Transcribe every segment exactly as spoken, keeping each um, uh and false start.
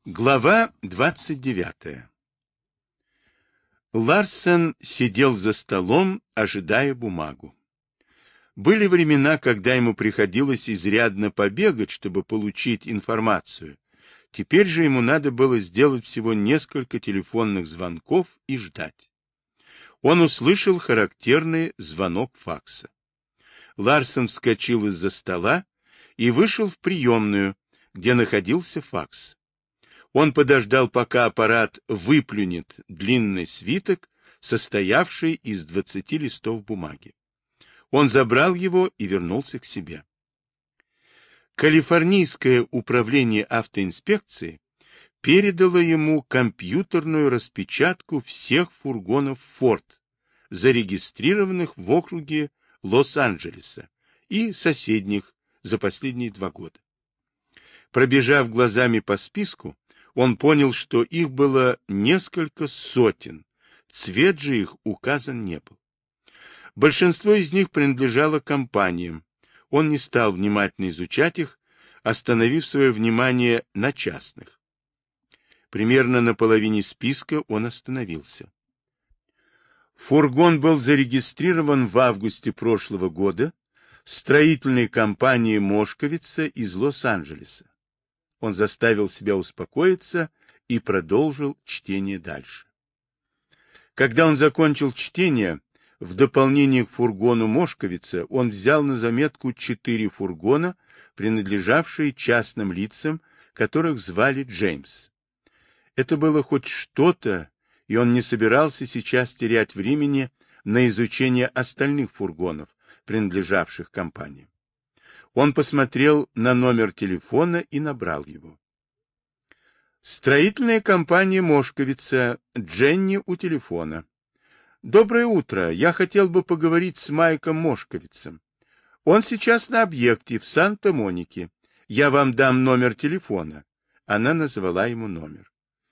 Глава двадцать девятая. Ларсен сидел за столом, ожидая бумагу. Были времена, когда ему приходилось изрядно побегать, чтобы получить информацию. Теперь же ему надо было сделать всего несколько телефонных звонков и ждать. Он услышал характерный звонок факса. Ларсен вскочил из-за стола и вышел в приемную, где находился факс. Он подождал, пока аппарат выплюнет длинный свиток, состоявший из двадцати листов бумаги. Он забрал его и вернулся к себе. Калифорнийское управление автоинспекции передало ему компьютерную распечатку всех фургонов Ford, зарегистрированных в округе Лос-Анджелеса и соседних за последние два года. Пробежав глазами по списку, он понял, что их было несколько сотен, цвет же их указан не был. Большинство из них принадлежало компаниям. Он не стал внимательно изучать их, остановив свое внимание на частных. Примерно на половине списка он остановился. Фургон был зарегистрирован в августе прошлого года строительной компанией Мошковица из Лос-Анджелеса. Он заставил себя успокоиться и продолжил чтение дальше. Когда он закончил чтение, в дополнение к фургону Мошковица он взял на заметку четыре фургона, принадлежавшие частным лицам, которых звали Джеймс. Это было хоть что-то, и он не собирался сейчас терять времени на изучение остальных фургонов, принадлежавших компаниям. Он посмотрел на номер телефона и набрал его. Строительная компания Мошковица, Дженни у телефона. Доброе утро, я хотел бы поговорить с Майком Мошковицем. Он сейчас на объекте в Санта-Монике. Я вам дам номер телефона. Она назвала ему номер.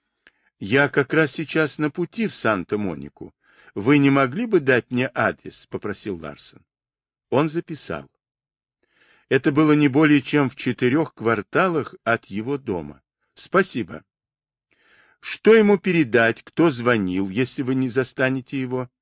Я как раз сейчас на пути в Санта-Монику. Вы не могли бы дать мне адрес? Попросил Ларсен. Он записал. Это было не более чем в четырех кварталах от его дома. Спасибо. Что ему передать, кто звонил, если вы не застанете его?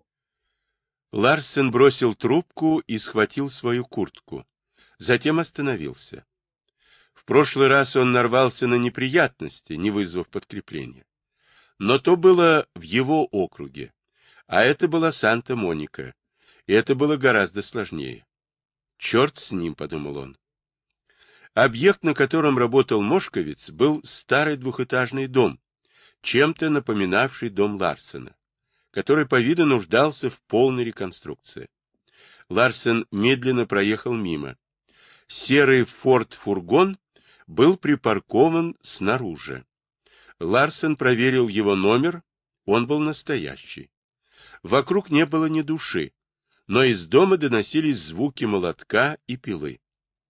Ларсен бросил трубку и схватил свою куртку. Затем остановился. В прошлый раз он нарвался на неприятности, не вызвав подкрепления. Но то было в его округе, а это была Санта-Моника, и это было гораздо сложнее. «Черт с ним», — подумал он. Объект, на котором работал Мошковиц, был старый двухэтажный дом, чем-то напоминавший дом Ларсена, который по виду нуждался в полной реконструкции. Ларсен медленно проехал мимо. Серый форд-фургон был припаркован снаружи. Ларсен проверил его номер, он был настоящий. Вокруг не было ни души, но из дома доносились звуки молотка и пилы.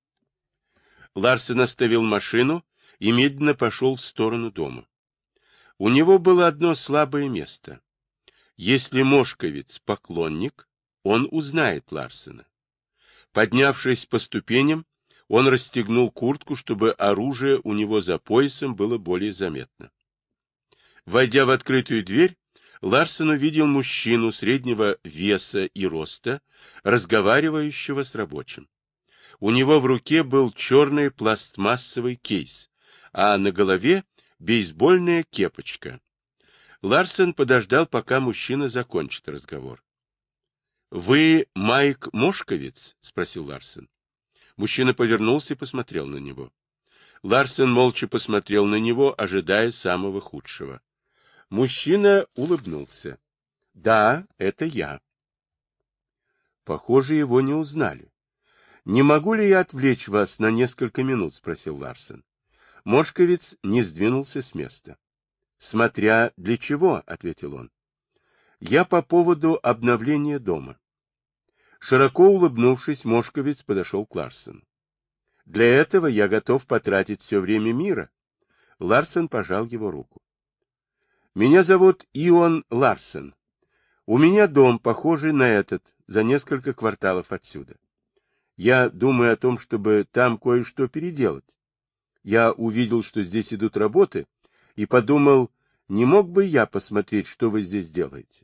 Ларсен оставил машину и медленно пошел в сторону дома. У него было одно слабое место. Если Мошковиц поклонник, он узнает Ларсена. Поднявшись по ступеням, он расстегнул куртку, чтобы оружие у него за поясом было более заметно. Войдя в открытую дверь, Ларсен увидел мужчину среднего веса и роста, разговаривающего с рабочим. У него в руке был черный пластмассовый кейс, а на голове бейсбольная кепочка. Ларсен подождал, пока мужчина закончит разговор. — Вы Майк Мошковиц? — спросил Ларсен. Мужчина повернулся и посмотрел на него. Ларсен молча посмотрел на него, ожидая самого худшего. Мужчина улыбнулся. — Да, это я. Похоже, его не узнали. — Не могу ли я отвлечь вас на несколько минут? — спросил Ларсен. Мошковиц не сдвинулся с места. — Смотря для чего, — ответил он. — Я по поводу обновления дома. Широко улыбнувшись, Мошковиц подошел к Ларсену. — Для этого я готов потратить все время мира. Ларсен пожал его руку. Меня зовут Ион Ларсен. У меня дом, похожий на этот, за несколько кварталов отсюда. Я думаю о том, чтобы там кое-что переделать. Я увидел, что здесь идут работы, и подумал, не мог бы я посмотреть, что вы здесь делаете?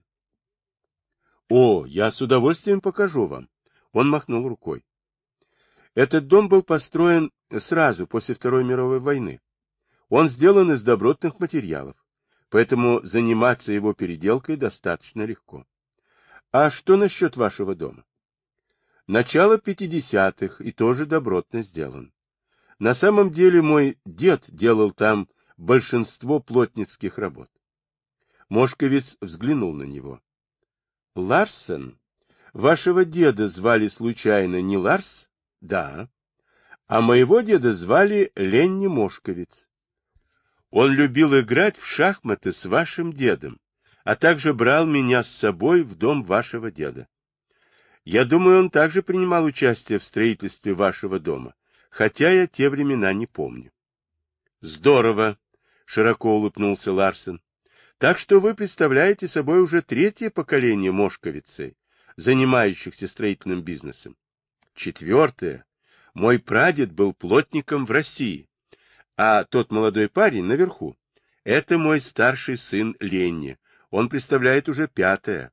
О, я с удовольствием покажу вам. Он махнул рукой. Этот дом был построен сразу после Второй мировой войны. Он сделан из добротных материалов, поэтому заниматься его переделкой достаточно легко. А что насчет вашего дома? Начало пятидесятых и тоже добротно сделан. На самом деле мой дед делал там большинство плотницких работ. Мошковец взглянул на него. Ларсен? Вашего деда звали случайно не Ларс? Да. А моего деда звали Ленни Мошковец. Он любил играть в шахматы с вашим дедом, а также брал меня с собой в дом вашего деда. Я думаю, он также принимал участие в строительстве вашего дома, хотя я те времена не помню. Здорово, широко улыбнулся Ларсен. Так что вы представляете собой уже третье поколение мошковицей, занимающихся строительным бизнесом. Четвертое. Мой прадед был плотником в России, а тот молодой парень наверху — это мой старший сын Ленни. Он представляет уже пятое.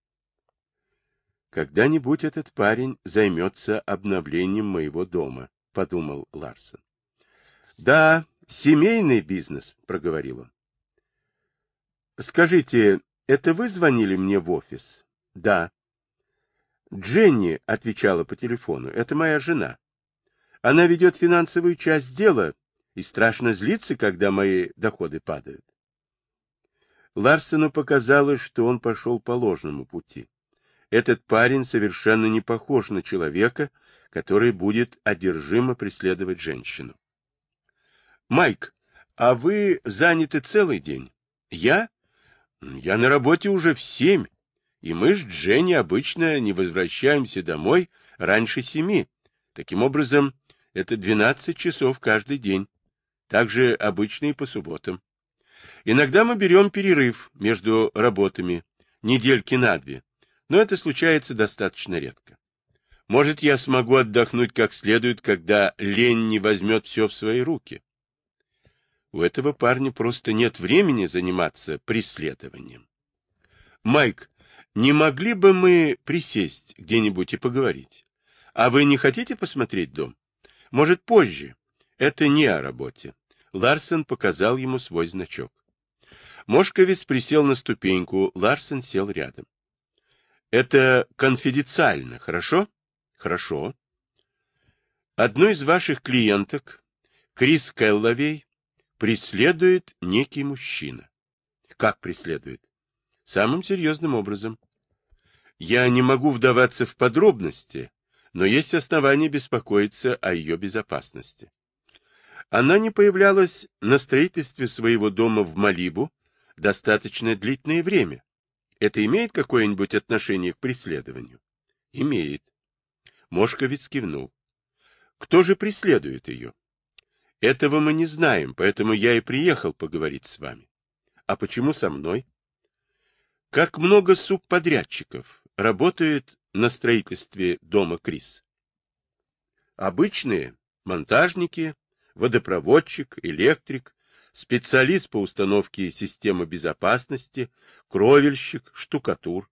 Когда-нибудь этот парень займется обновлением моего дома, — подумал Ларсен. Да, семейный бизнес, — проговорил он. Скажите, это вы звонили мне в офис? Да. Дженни отвечала по телефону. Это моя жена. Она ведет финансовую часть дела и страшно злится, когда мои доходы падают. Ларсену показалось, что он пошел по ложному пути. Этот парень совершенно не похож на человека, который будет одержимо преследовать женщину. Майк, а вы заняты целый день? Я? Я на работе уже в семь, и мы с Дженни обычно не возвращаемся домой раньше семи. Таким образом, это двенадцать часов каждый день. Также обычно и по субботам. Иногда мы берем перерыв между работами, недельки на две, но это случается достаточно редко. Может, я смогу отдохнуть как следует, когда Ленни возьмет все в свои руки. У этого парня просто нет времени заниматься преследованием. Майк, не могли бы мы присесть где-нибудь и поговорить? А вы не хотите посмотреть дом? Может, позже? Это не о работе. Ларсен показал ему свой значок. Мошковец присел на ступеньку, Ларсен сел рядом. Это конфиденциально, хорошо? Хорошо. Одну из ваших клиенток, Крис Келловей, преследует некий мужчина. Как преследует? Самым серьезным образом. Я не могу вдаваться в подробности, но есть основания беспокоиться о ее безопасности. Она не появлялась на строительстве своего дома в Малибу достаточно длительное время. Это имеет какое-нибудь отношение к преследованию? Имеет. Мошковец кивнул. Кто же преследует ее? Этого мы не знаем, поэтому я и приехал поговорить с вами. А почему со мной? Как много субподрядчиков работает на строительстве дома Крис? Обычные монтажники, водопроводчик, электрик, специалист по установке системы безопасности, кровельщик, штукатур.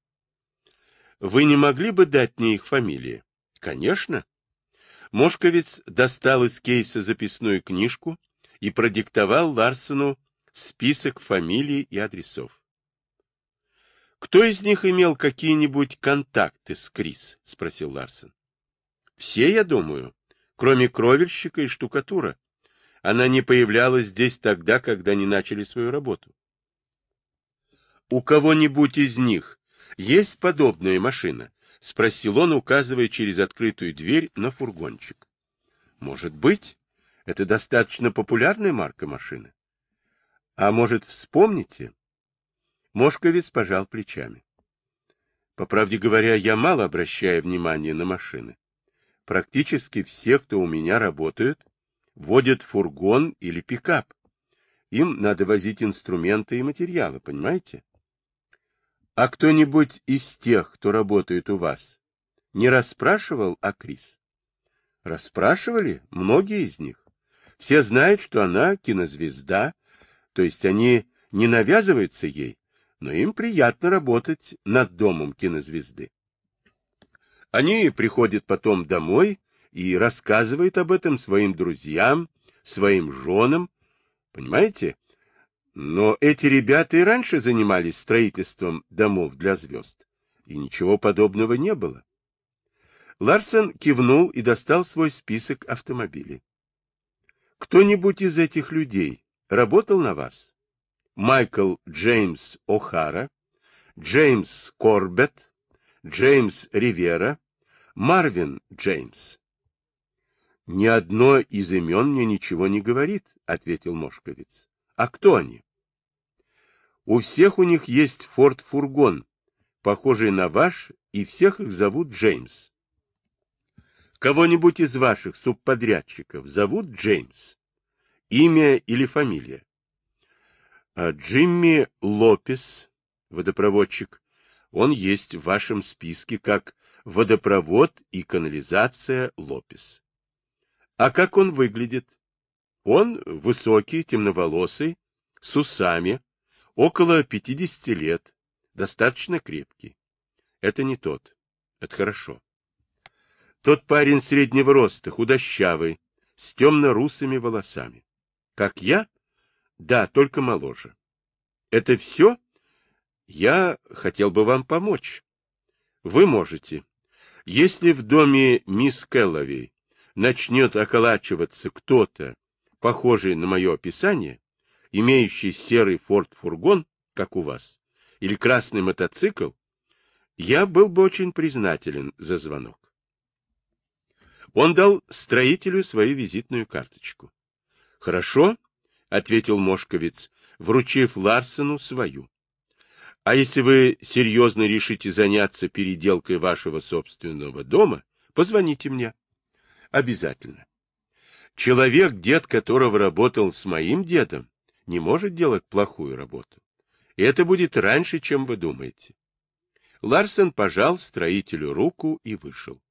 Вы не могли бы дать мне их фамилии? Конечно. Мошковец достал из кейса записную книжку и продиктовал Ларсену список фамилий и адресов. Кто из них имел какие-нибудь контакты с Крис? Спросил Ларсен. Все, я думаю, кроме кровельщика и штукатура. Она не появлялась здесь тогда, когда они начали свою работу. У кого-нибудь из них есть подобная машина? Спросил он, указывая через открытую дверь на фургончик. Может быть, это достаточно популярная марка машины. А может, вспомните? Мошковец пожал плечами. По правде говоря, я мало обращаю внимания на машины. Практически все, кто у меня работают, водят фургон или пикап. Им надо возить инструменты и материалы, понимаете? А кто-нибудь из тех, кто работает у вас, не расспрашивал о Крис? Расспрашивали многие из них. Все знают, что она кинозвезда, то есть они не навязываются ей, но им приятно работать над домом кинозвезды. Они приходят потом домой и рассказывают об этом своим друзьям, своим женам, понимаете? Но эти ребята и раньше занимались строительством домов для звезд, и ничего подобного не было. Ларсен кивнул и достал свой список автомобилей. Кто-нибудь из этих людей работал на вас? Майкл Джеймс О'Хара, Джеймс Корбетт, Джеймс Ривера, Марвин Джеймс. Ни одно из имен мне ничего не говорит, ответил Мошковиц. А кто они? У всех у них есть форд-фургон, похожий на ваш, и всех их зовут Джеймс. Кого-нибудь из ваших субподрядчиков зовут Джеймс? Имя или фамилия? А Джимми Лопес, водопроводчик, он есть в вашем списке как водопровод и канализация Лопес. А как он выглядит? Он высокий, темноволосый, с усами, около пятидесяти лет, достаточно крепкий. Это не тот. Это хорошо. Тот парень среднего роста, худощавый, с темно-русыми волосами. Как я? Да, только моложе. Это все? Я хотел бы вам помочь. Вы можете. Если в доме мисс Кэллоуэй начнет околачиваться кто-то, похожий на мое описание, имеющий серый форд-фургон, как у вас, или красный мотоцикл, я был бы очень признателен за звонок. Он дал строителю свою визитную карточку. — Хорошо, — ответил Мошковиц, вручив Ларсену свою. — А если вы серьезно решите заняться переделкой вашего собственного дома, позвоните мне. — Обязательно. Человек, дед которого работал с моим дедом, не может делать плохую работу. И это будет раньше, чем вы думаете. Ларсен пожал строителю руку и вышел.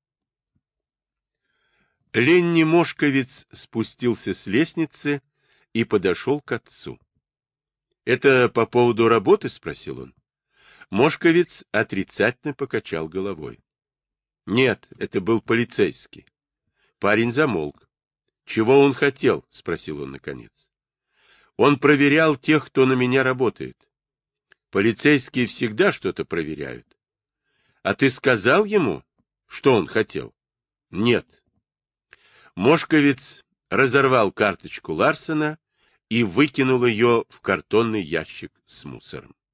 Ленни Мошковиц спустился с лестницы и подошел к отцу. — Это по поводу работы? — спросил он. Мошковиц отрицательно покачал головой. — Нет, это был полицейский. Парень замолк. — Чего он хотел? — спросил он наконец. — Он проверял тех, кто на меня работает. Полицейские всегда что-то проверяют. — А ты сказал ему, что он хотел? — Нет. Мошковиц разорвал карточку Ларсена и выкинул ее в картонный ящик с мусором.